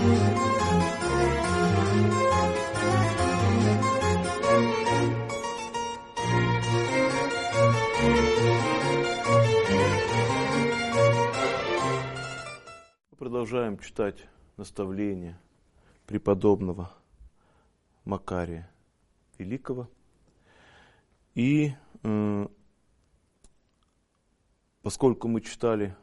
Продолжаем читать наставления преподобного Макария Великого. И поскольку мы читали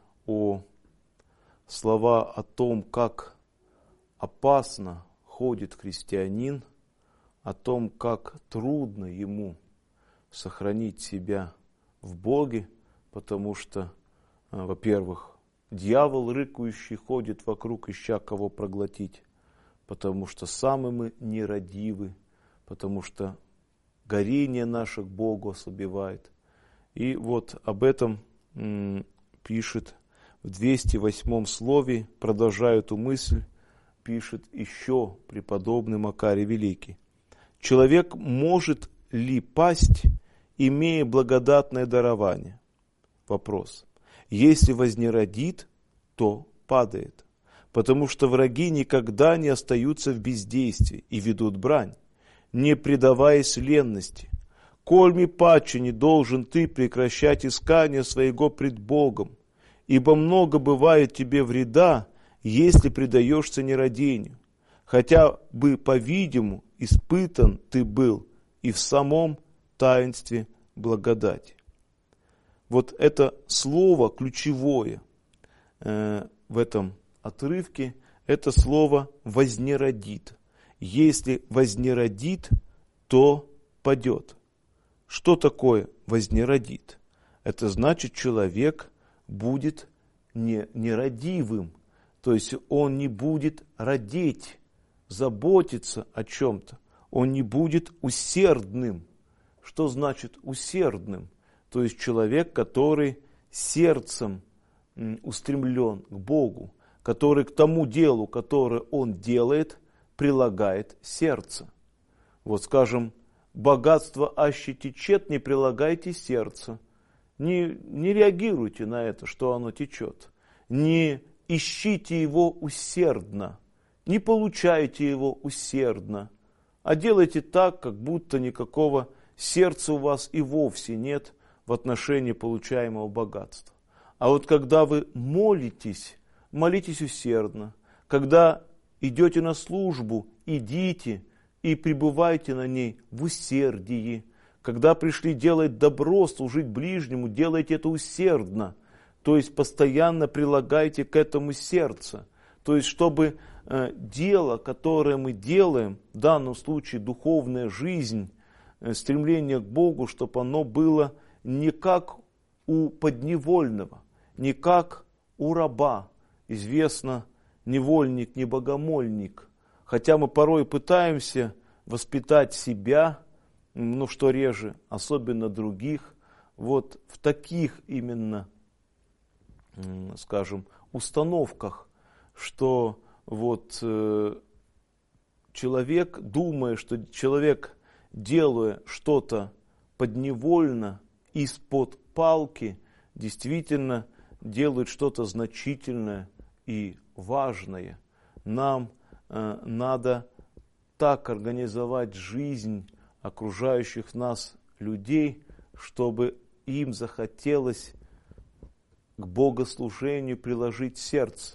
слова о том, как опасно ходит христианин, о том, как трудно ему сохранить себя в Боге, потому что, во-первых, дьявол рыкающий ходит вокруг, ища кого проглотить, потому что сами мы нерадивы, потому что горение наше к Богу ослабевает. И вот об этом пишет в 208 слове, продолжая эту мысль, пишет еще преподобный Макарий Великий. Человек может ли пасть, имея благодатное дарование? Вопрос. Если вознеродит, то падает, потому что враги никогда не остаются в бездействии и ведут брань, не предаваясь ленности. Кольми паче не должен ты прекращать искание своего пред Богом, ибо много бывает тебе вреда, если предаешься нерадению, хотя бы, по-видимому, испытан ты был и в самом таинстве благодати. Вот это слово ключевое в этом отрывке, это слово «вознеродит». Если вознеродит, то падет. Что такое вознеродит? Это значит, человек будет нерадивым, то есть он не будет родить, заботиться о чем-то, он не будет усердным. Что значит усердным? То есть человек, который сердцем устремлен к Богу, который к тому делу, которое он делает, прилагает сердце. Вот скажем, богатство аще течет, не прилагайте сердце. Не реагируйте на это, что оно течет. Не ищите его усердно, не получайте его усердно, а делайте так, как будто никакого сердца у вас и вовсе нет в отношении получаемого богатства. А вот когда вы молитесь, молитесь усердно. Когда идете на службу, идите и пребывайте на ней в усердии. Когда пришли делать добро, служить ближнему, делайте это усердно. То есть постоянно прилагайте к этому сердце. То есть чтобы дело, которое мы делаем, в данном случае духовная жизнь, стремление к Богу, чтобы оно было не как у подневольного, не как у раба. Известно, невольник, не богомольник. Хотя мы порой пытаемся воспитать себя, что реже, особенно других, вот в таких именно, скажем, установках, что вот человек, думая, что человек, делая что-то подневольно, из-под палки, действительно делает что-то значительное и важное. Нам надо так организовать жизнь окружающих нас людей, чтобы им захотелось к богослужению приложить сердце,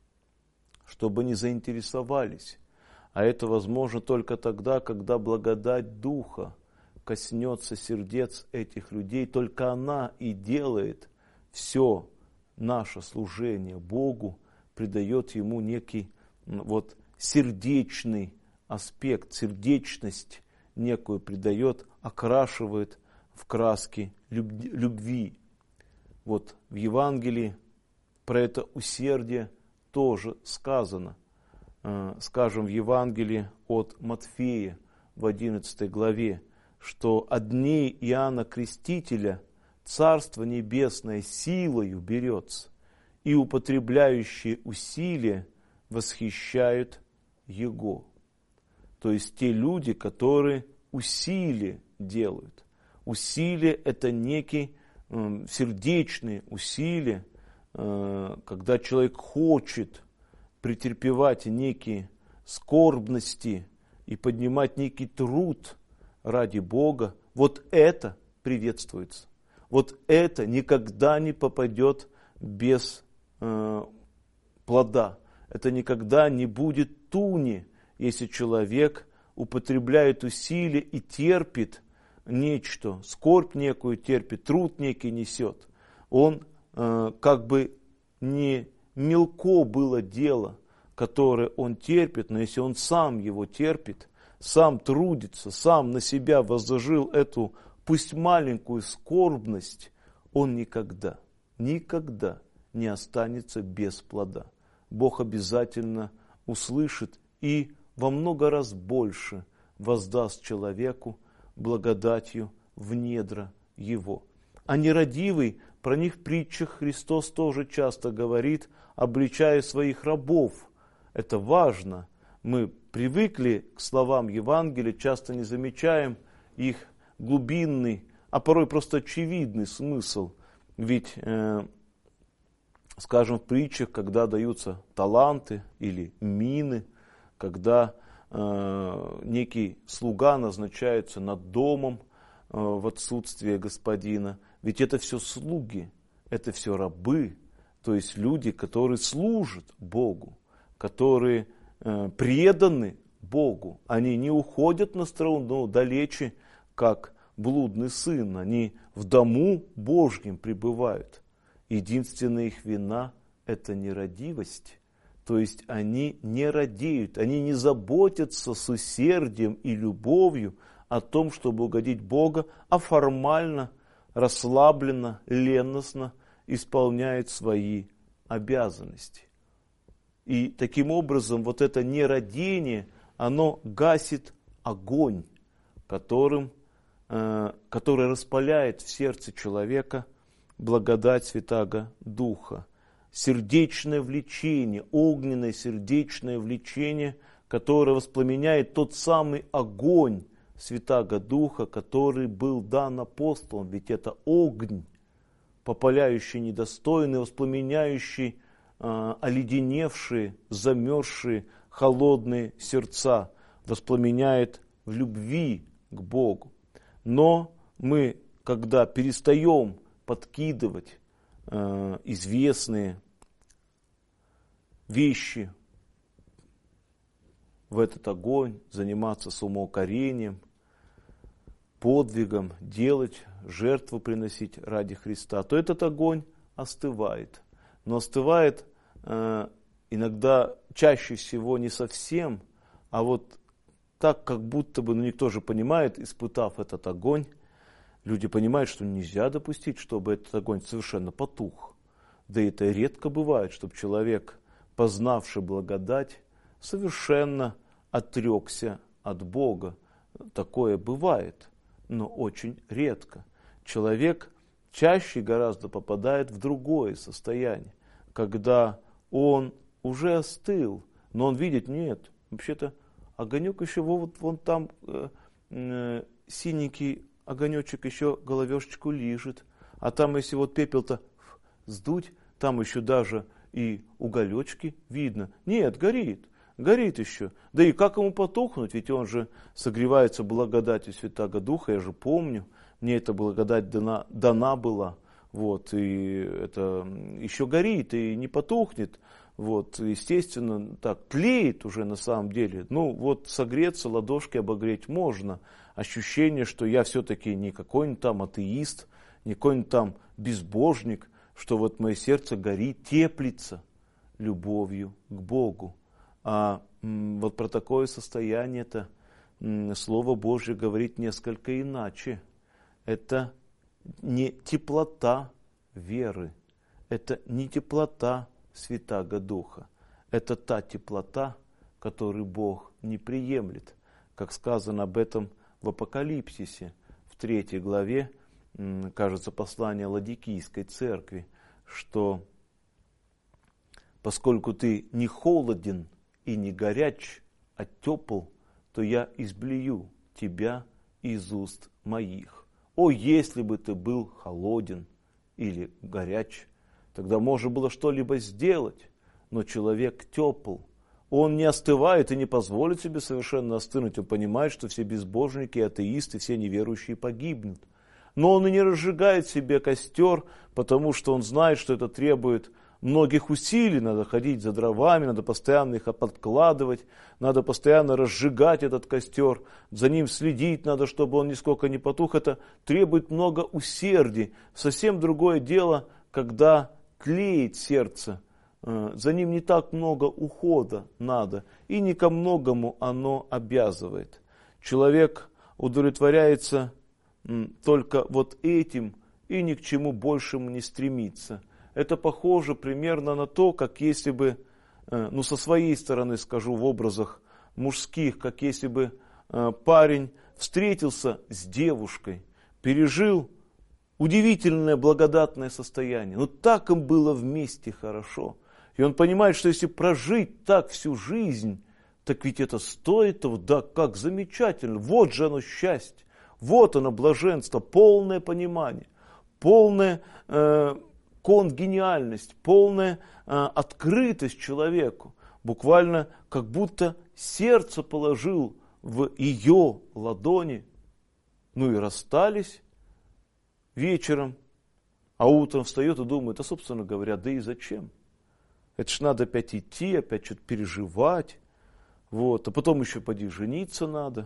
чтобы они заинтересовались. А это возможно только тогда, когда благодать Духа коснется сердец этих людей, только она и делает все наше служение Богу, придает ему некий вот сердечный аспект, сердечность некую придает, окрашивает в краски любви. Вот в Евангелии про это усердие тоже сказано. Скажем, в Евангелии от Матфея в 11 главе, что от дней Иоанна Крестителя Царство Небесное силою берется, и употребляющие усилия восхищают Его. То есть те люди, которые усилия делают. Усилия – это некие сердечные усилия, когда человек хочет претерпевать некие скорбности и поднимать некий труд ради Бога, вот это приветствуется. Вот это никогда не попадет без плода. Это никогда не будет туни, если человек употребляет усилия и терпит нечто, скорбь некую терпит, труд некий несет. Он как бы не мелко было дело, которое он терпит, но если он сам его терпит, сам трудится, сам на себя возложил эту, пусть маленькую скорбность, он никогда не останется без плода. Бог обязательно услышит и во много раз больше воздаст человеку благодатью в недра его. А нерадивый, про них в притчах Христос тоже часто говорит, обличая своих рабов. Это важно. Мы привыкли к словам Евангелия, часто не замечаем их глубинный, а порой просто очевидный смысл. Ведь, скажем, в притчах, когда даются таланты или мины, когда некий слуга назначается над домом в отсутствие господина, ведь это все слуги, это все рабы, то есть люди, которые служат Богу, которые преданы Богу. Они не уходят на сторону далече, как блудный сын, они в дому Божьем пребывают. Единственная их вина – это нерадивость. То есть они не радеют, они не заботятся с усердием и любовью о том, чтобы угодить Бога, а формально, расслабленно, ленностно исполняют свои обязанности. И таким образом вот это нерадение, оно гасит огонь, который распаляет в сердце человека благодать Святаго Духа. Сердечное влечение, огненное сердечное влечение, которое воспламеняет тот самый огонь Святаго Духа, который был дан апостолам. Ведь это огонь, попаляющий недостойный, воспламеняющий оледеневшие, замерзшие, холодные сердца, воспламеняет в любви к Богу. Но мы, когда перестаем подкидывать известные вещи в этот огонь, заниматься самоукорением, подвигом, делать, жертву приносить ради Христа, то этот огонь остывает. Но остывает иногда, чаще всего не совсем, а вот так, как будто бы, никто же понимает, испытав этот огонь, люди понимают, что нельзя допустить, чтобы этот огонь совершенно потух. Да и это редко бывает, чтобы человек, познавший благодать, совершенно отрекся от Бога. Такое бывает, но очень редко. Человек чаще гораздо попадает в другое состояние, когда он уже остыл, но он видит, нет, вообще-то огонек еще вон там синенький огонечек еще головешечку лижет, а там если вот пепел-то сдуть, там еще даже и уголечки видно. Нет, горит еще. Да и как ему потухнуть, ведь он же согревается благодатью Святаго Духа, я же помню, мне эта благодать дана была, вот, и это еще горит и не потухнет. Вот, естественно, так, тлеет уже на самом деле. Ну, вот согреться, ладошки обогреть можно. Ощущение, что я все-таки не какой-нибудь там атеист, не какой-нибудь там безбожник, что вот мое сердце горит, теплится любовью к Богу. А вот про такое состояние-то Слово Божье говорит несколько иначе. Это не теплота веры, это не теплота Святаго Духа. Это та теплота, которую Бог не приемлет. Как сказано об этом в Апокалипсисе, в 3 главе, кажется, послание Ладикийской церкви, что поскольку ты не холоден и не горяч, а тепл, то я изблию тебя из уст моих. О, если бы ты был холоден или горяч, тогда можно было что-либо сделать. но человек тепл. Он не остывает и не позволит себе совершенно остынуть. Он понимает, что все безбожники, атеисты, все неверующие погибнут. Но он и не разжигает себе костер, потому что он знает, что это требует многих усилий. Надо ходить за дровами, надо постоянно их подкладывать, надо постоянно разжигать этот костер, за ним следить надо, чтобы он нисколько не потух. Это требует много усердий. Совсем другое дело, когда тлеет сердце. За ним не так много ухода надо, и не ко многому оно обязывает. Человек удовлетворяется только вот этим и ни к чему большему не стремится. Это похоже примерно на то, как если бы, со своей стороны скажу в образах мужских, как если бы парень встретился с девушкой, пережил удивительное благодатное состояние. Но так им было вместе хорошо. И он понимает, что если прожить так всю жизнь, так ведь это стоит того, да как замечательно. Вот же оно счастье, вот оно блаженство, полное понимание, полная конгениальность, полная открытость человеку. Буквально как будто сердце положил в ее ладони. И расстались вечером, а утром встает и думает, а собственно говоря, да и зачем? Это ж надо опять идти, опять что-то переживать. А потом еще поди жениться надо.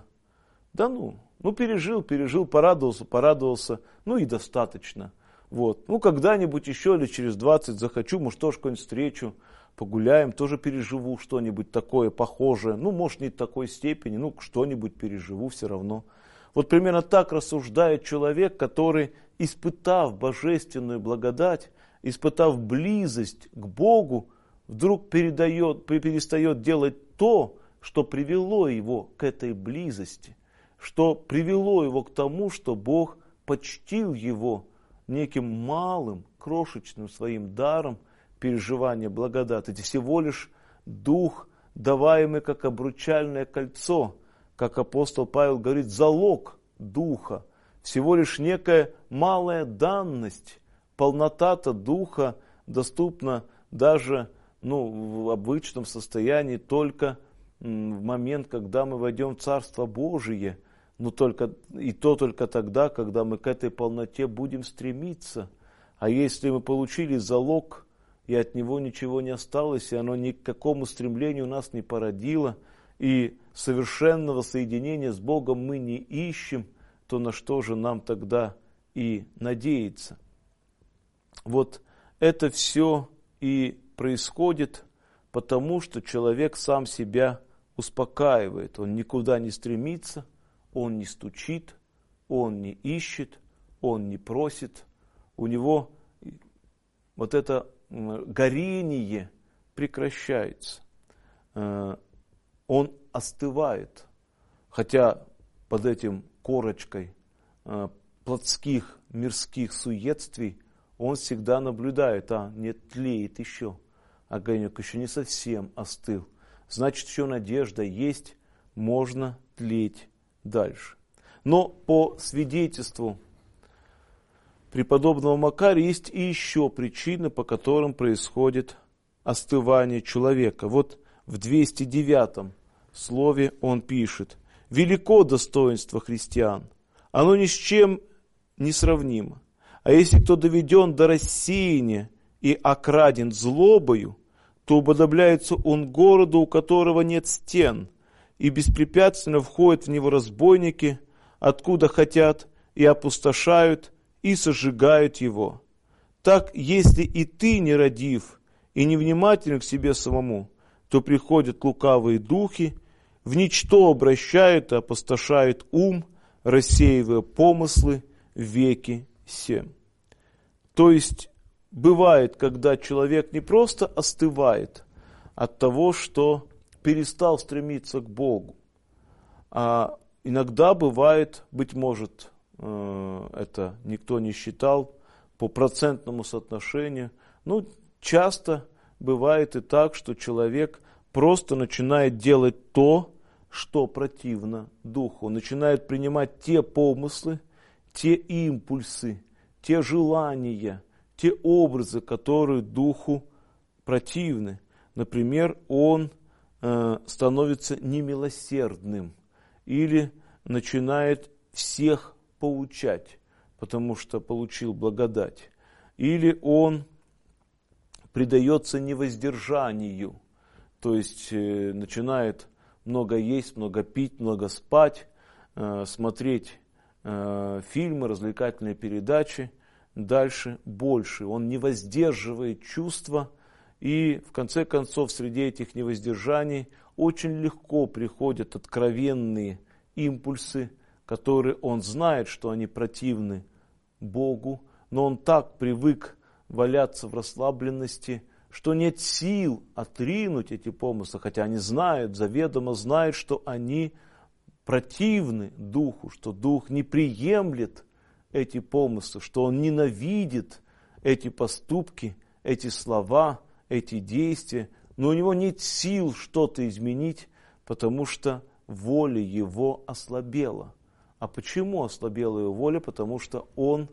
Пережил, порадовался, и достаточно. Когда-нибудь еще или через 20 захочу, может, тоже какую-нибудь встречу, погуляем, тоже переживу что-нибудь такое похожее. Может, не в такой степени, что-нибудь переживу все равно. Примерно так рассуждает человек, который, испытав божественную благодать, испытав близость к Богу, вдруг перестает делать то, что привело его к этой близости, что привело его к тому, что Бог почтил его неким малым, крошечным своим даром переживания благодати. Это всего лишь дух, даваемый как обручальное кольцо, как апостол Павел говорит, залог духа, всего лишь некая малая данность. Полнота-то духа доступна даже в обычном состоянии только в момент, когда мы войдем в Царство Божие, только тогда, когда мы к этой полноте будем стремиться. А если мы получили залог, и от него ничего не осталось, и оно ни к какому стремлению у нас не породило, и совершенного соединения с Богом мы не ищем, то на что же нам тогда и надеяться? Это все и происходит потому, что человек сам себя успокаивает. Он никуда не стремится, он не стучит, он не ищет, он не просит. У него это горение прекращается. Он остывает, хотя под этим корочкой плотских мирских суетствий он всегда наблюдает, нет, тлеет еще, огонек еще не совсем остыл. Значит, еще надежда есть, можно тлеть дальше. Но по свидетельству преподобного Макария есть и еще причины, по которым происходит остывание человека. В 209 слове он пишет: «Велико достоинство христиан, оно ни с чем не сравнимо. А если кто доведен до рассеяния и окраден злобою, то уподобляется он городу, у которого нет стен, и беспрепятственно входят в него разбойники, откуда хотят, и опустошают, и сожигают его. Так, если и ты нерадив и невнимателен к себе самому, то приходят лукавые духи, в ничто обращают и опустошают ум, рассеивая помыслы веки сем». То есть, бывает, когда человек не просто остывает от того, что перестал стремиться к Богу, а иногда бывает, быть может, это никто не считал по процентному соотношению, часто бывает и так, что человек просто начинает делать то, что противно духу. Он начинает принимать те помыслы, те импульсы, те желания, те образы, которые духу противны. Например, он становится немилосердным или начинает всех поучать, потому что получил благодать. Или он предается невоздержанию, то есть начинает много есть, много пить, много спать, смотреть фильмы, развлекательные передачи, дальше больше. Он не воздерживает чувства, и в конце концов среди этих невоздержаний очень легко приходят откровенные импульсы, которые он знает, что они противны Богу, но он так привык валяться в расслабленности, что нет сил отринуть эти помыслы, хотя они знают, заведомо знают, что они противны Духу, что Дух не приемлет эти помыслы, что он ненавидит эти поступки, эти слова, эти действия, но у него нет сил что-то изменить, потому что воля его ослабела. А почему ослабела его воля? Потому что он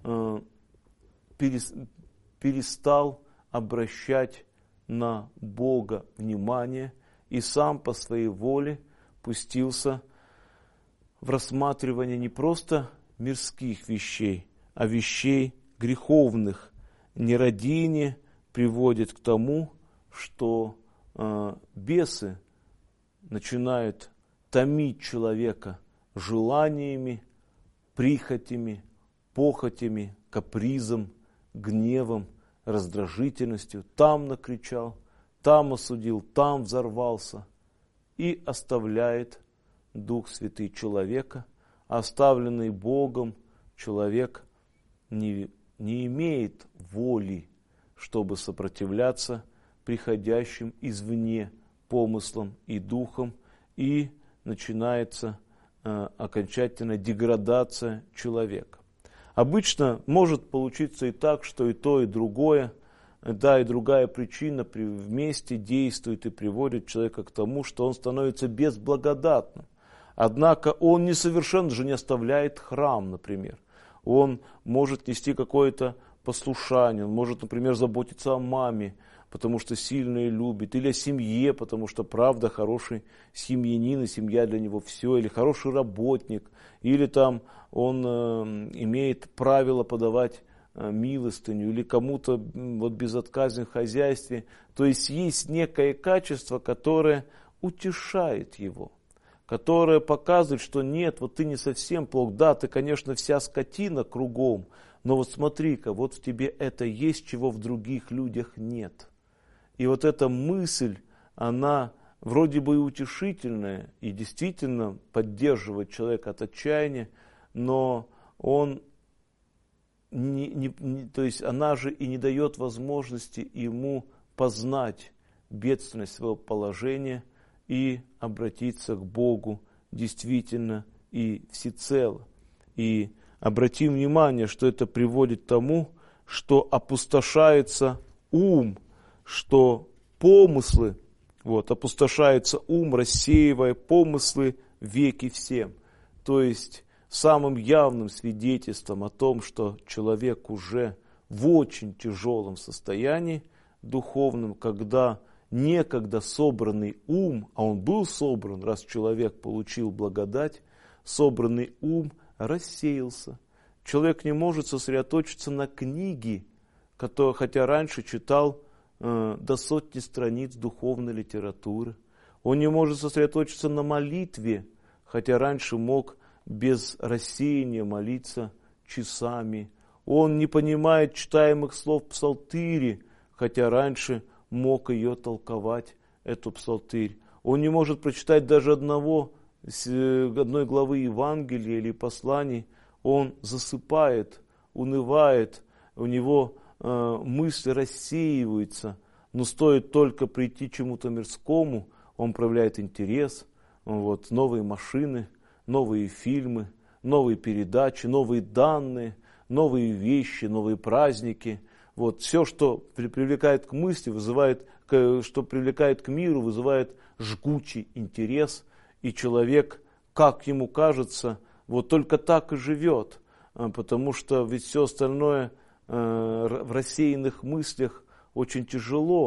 перестал обращать на Бога внимание и сам по своей воле пустился в рассматривание не просто мирских вещей, а вещей греховных. Нерадение приводит к тому, что бесы начинают томить человека желаниями, прихотями, похотями, капризом, гневом, раздражительностью. Там накричал, там осудил, там взорвался. И оставляет Дух Святый человека. Оставленный Богом человек не имеет воли, чтобы сопротивляться приходящим извне помыслам и духам, и начинается окончательная деградация человека. Обычно может получиться и так, что и то, и другое, да, и другая причина вместе действует и приводит человека к тому, что он становится безблагодатным. Однако он несовершенно же не оставляет храм, например. Он может нести какое-то послушание, он может, например, заботиться о маме, потому что сильно ее любит, или о семье, потому что, правда, хороший семьянин, и семья для него все, или хороший работник, или там он имеет правило подавать милостыню, или кому-то вот безотказен в хозяйстве. То есть есть некое качество, которое утешает его, которое показывает, что нет, вот ты не совсем плох, да, ты, конечно, вся скотина кругом, но вот смотри-ка, вот в тебе это есть, чего в других людях нет. И вот эта мысль, она вроде бы и утешительная, и действительно поддерживает человека от отчаяния, но он то есть она же и не дает возможности ему познать бедственность своего положения и обратиться к Богу действительно и всецело. И обратим внимание, что это приводит к тому, что опустошается ум, что помыслы, опустошается ум, рассеивая помыслы веки всем. То есть самым явным свидетельством о том, что человек уже в очень тяжелом состоянии духовном, когда некогда собранный ум, а он был собран, раз человек получил благодать, собранный ум рассеялся. Человек не может сосредоточиться на книге, хотя раньше читал до сотни страниц духовной литературы. Он не может сосредоточиться на молитве, хотя раньше мог без рассеяния молиться часами. Он не понимает читаемых слов псалтыри, хотя раньше мог ее толковать, эту псалтырь. Он не может прочитать даже одной главы Евангелия или посланий. Он засыпает, унывает, у него мысли рассеиваются, но стоит только прийти к чему-то мирскому, он проявляет интерес, новые машины, новые фильмы, новые передачи, новые данные, новые вещи, новые праздники. Все, что привлекает к мысли, что привлекает к миру, вызывает жгучий интерес, и человек, как ему кажется, только так и живет, потому что ведь все остальное в рассеянных мыслях очень тяжело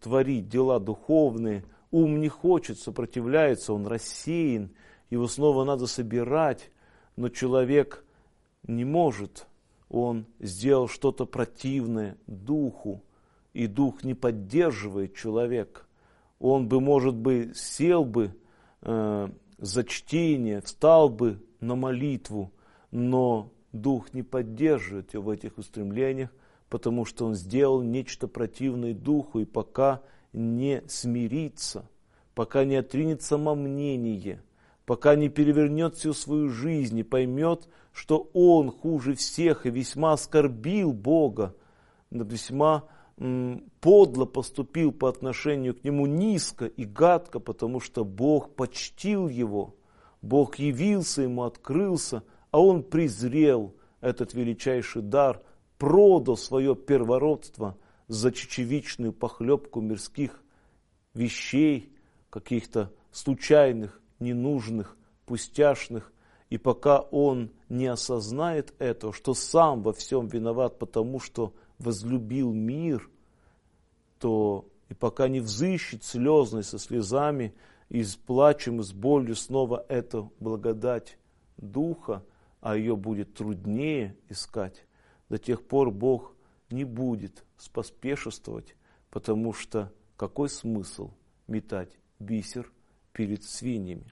творить дела духовные, ум не хочет, сопротивляется, он рассеян, его снова надо собирать, но человек не может, он сделал что-то противное духу, и дух не поддерживает человека. Он бы, может быть, сел бы за чтение, встал бы на молитву, но дух не поддерживает его в этих устремлениях, потому что он сделал нечто противное духу, и пока не смирится, пока не отринет самомнение, пока не перевернет всю свою жизнь и поймет, что он хуже всех и весьма оскорбил Бога, весьма подло поступил по отношению к нему, низко и гадко, потому что Бог почтил его, Бог явился ему, открылся, а он презрел этот величайший дар, продал свое первородство за чечевичную похлебку мирских вещей, каких-то случайных, ненужных, пустяшных. И пока он не осознает этого, что сам во всем виноват, потому что возлюбил мир, то и пока не взыщет слезно и со слезами, и с плачем, и с болью снова эту благодать Духа, а ее будет труднее искать, до тех пор Бог не будет споспешествовать, потому что какой смысл метать бисер перед свиньями?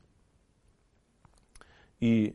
И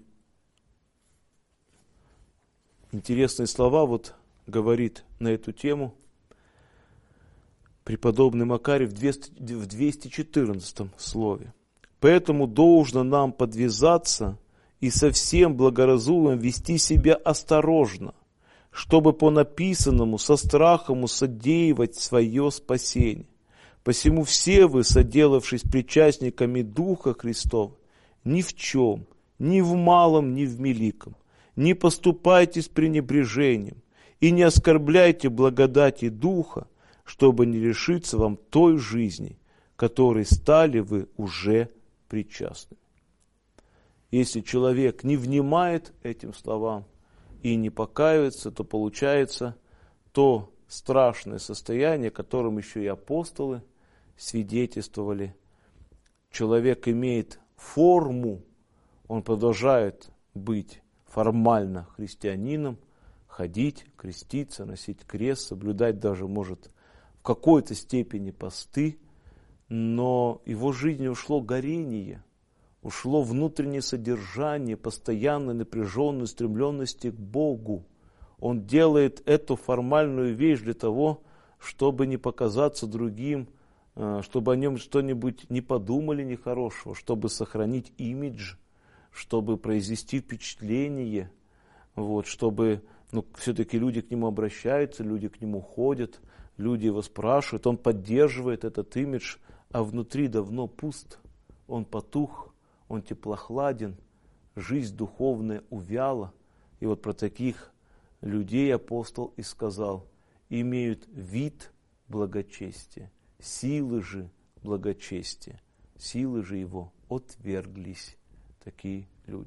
интересные слова говорит на эту тему преподобный Макарий в 214 слове. «Поэтому должно нам подвязаться и со всем благоразумием вести себя осторожно, чтобы по написанному со страхом усодеивать свое спасение. Посему все вы, соделавшись причастниками Духа Христова, ни в чем, ни в малом, ни в великом, не поступайте с пренебрежением и не оскорбляйте благодати Духа, чтобы не лишиться вам той жизни, которой стали вы уже причастны». Если человек не внимает этим словам и не покаивается, то получается то страшное состояние, о котором еще и апостолы свидетельствовали. Человек имеет форму, он продолжает быть формально христианином, ходить, креститься, носить крест, соблюдать даже, может, в какой-то степени посты, но его жизни ушло горение, ушло внутреннее содержание, постоянной напряженной устремленности к Богу. Он делает эту формальную вещь для того, чтобы не показаться другим, чтобы о нем что-нибудь не подумали нехорошего, чтобы сохранить имидж, чтобы произвести впечатление, чтобы все-таки люди к нему обращаются, люди к нему ходят, люди его спрашивают, он поддерживает этот имидж, а внутри давно пуст, он потух, он теплохладен, жизнь духовная увяла. И про таких людей апостол и сказал: имеют вид благочестия, силы же благочестия, силы же его отверглись. Такие люди.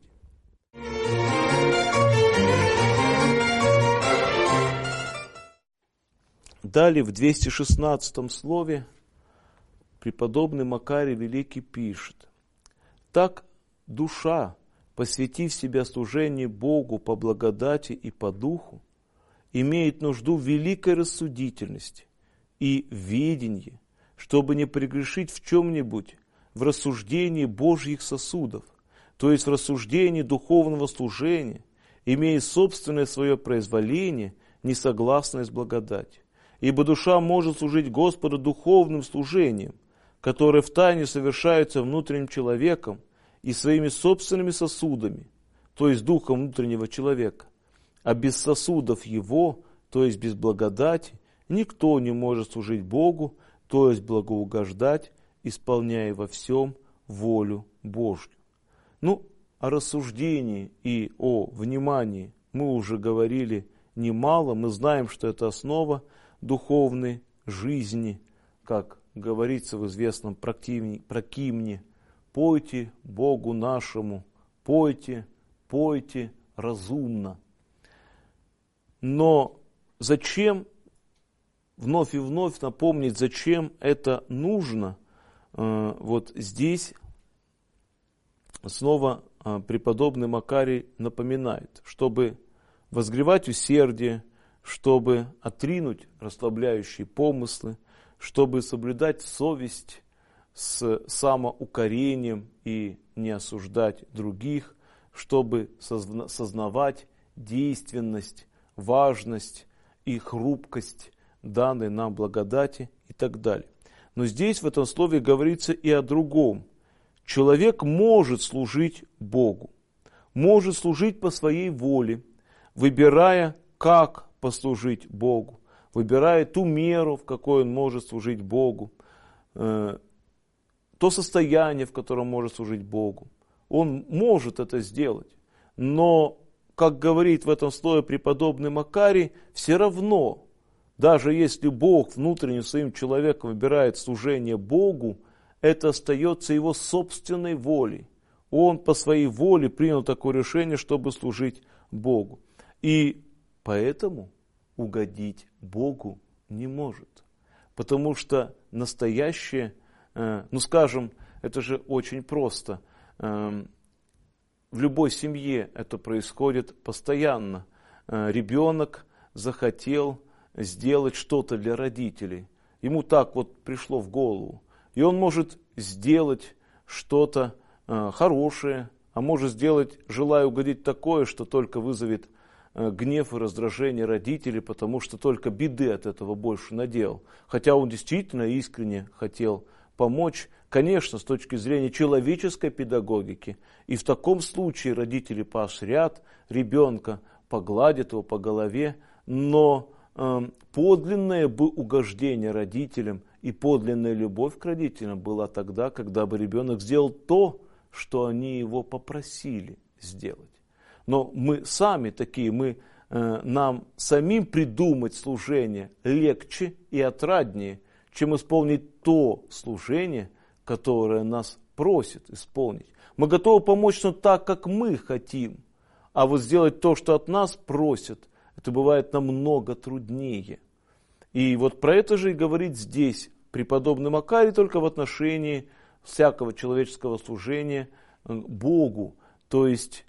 Далее в 216 слове преподобный Макарий Великий пишет: «Так душа, посвятив себя служению Богу по благодати и по духу, имеет нужду в великой рассудительности и ведении, чтобы не прегрешить в чем-нибудь в рассуждении Божьих сосудов, то есть в рассуждении духовного служения, имея собственное свое произволение, несогласное с благодатью. Ибо душа может служить Господу духовным служением, которое втайне совершается внутренним человеком и своими собственными сосудами, то есть духом внутреннего человека. А без сосудов его, то есть без благодати, никто не может служить Богу, то есть благоугождать, исполняя во всем волю Божью». О рассуждении и о внимании мы уже говорили немало. Мы знаем, что это основа духовной жизни, как говорится в известном прокимне: «Пойте Богу нашему, пойте, пойте разумно». Но зачем вновь и вновь напомнить, зачем это нужно, вот здесь снова преподобный Макарий напоминает, чтобы возгревать усердие, чтобы отринуть расслабляющие помыслы, чтобы соблюдать совесть с самоукорением и не осуждать других, чтобы сознавать действенность, важность и хрупкость данной нам благодати и так далее. Но здесь в этом слове говорится и о другом. Человек может служить Богу, может служить по своей воле, выбирая, как послужить Богу, выбирая ту меру, в какой он может служить Богу, то состояние, в котором может служить Богу. Он может это сделать, но, как говорит в этом слове преподобный Макарий, все равно, даже если Бог внутренним своим человеком выбирает служение Богу, это остается его собственной волей. Он по своей воле принял такое решение, чтобы служить Богу. И поэтому угодить Богу не может. Потому что настоящее, скажем, это же очень просто. В любой семье это происходит постоянно. Ребенок захотел сделать что-то для родителей. Ему так вот пришло в голову. И он может сделать что-то хорошее, а может сделать, желая угодить, такое, что только вызовет гнев и раздражение родителей, потому что только беды от этого больше наделал. Хотя он действительно искренне хотел помочь, конечно, с точки зрения человеческой педагогики. И в таком случае родители поощрят ребенка, погладят его по голове, но подлинное бы угождение родителям и подлинная любовь к родителям была тогда, когда бы ребенок сделал то, что они его попросили сделать. Но мы сами такие, нам самим придумать служение легче и отраднее, чем исполнить то служение, которое нас просит исполнить. Мы готовы помочь, но так, как мы хотим, а вот сделать то, что от нас просят, это бывает намного труднее. И вот про это же и говорит здесь преподобный Макарий, только в отношении всякого человеческого служения Богу. То есть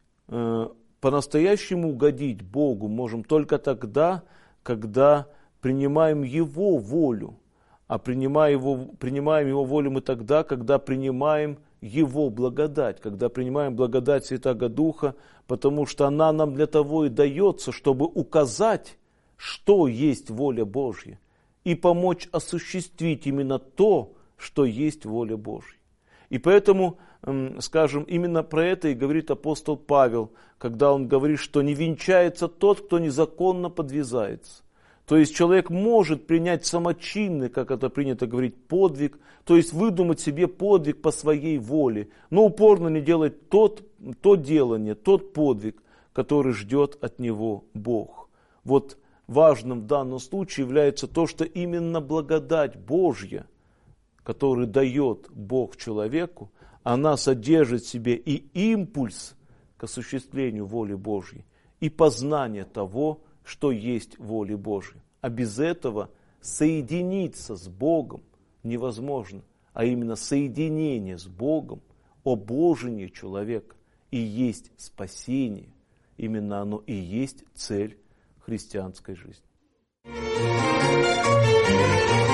по-настоящему угодить Богу можем только тогда, когда принимаем Его волю. А принимаем Его волю мы тогда, когда принимаем Его благодать, когда принимаем благодать Святаго Духа, потому что она нам для того и дается, чтобы указать, что есть воля Божья, и помочь осуществить именно то, что есть воля Божья. И поэтому, скажем, именно про это и говорит апостол Павел, когда он говорит, что не венчается тот, кто незаконно подвязается. То есть человек может принять самочинный, как это принято говорить, подвиг, то есть выдумать себе подвиг по своей воле, но упорно не делать то делание, тот подвиг, который ждет от него Бог. Вот важным в данном случае является то, что именно благодать Божья, которую дает Бог человеку, она содержит в себе и импульс к осуществлению воли Божьей, и познание того, что есть воля Божья. А без этого соединиться с Богом невозможно. А именно соединение с Богом, обожение человека и есть спасение. Именно оно и есть цель христианской жизни.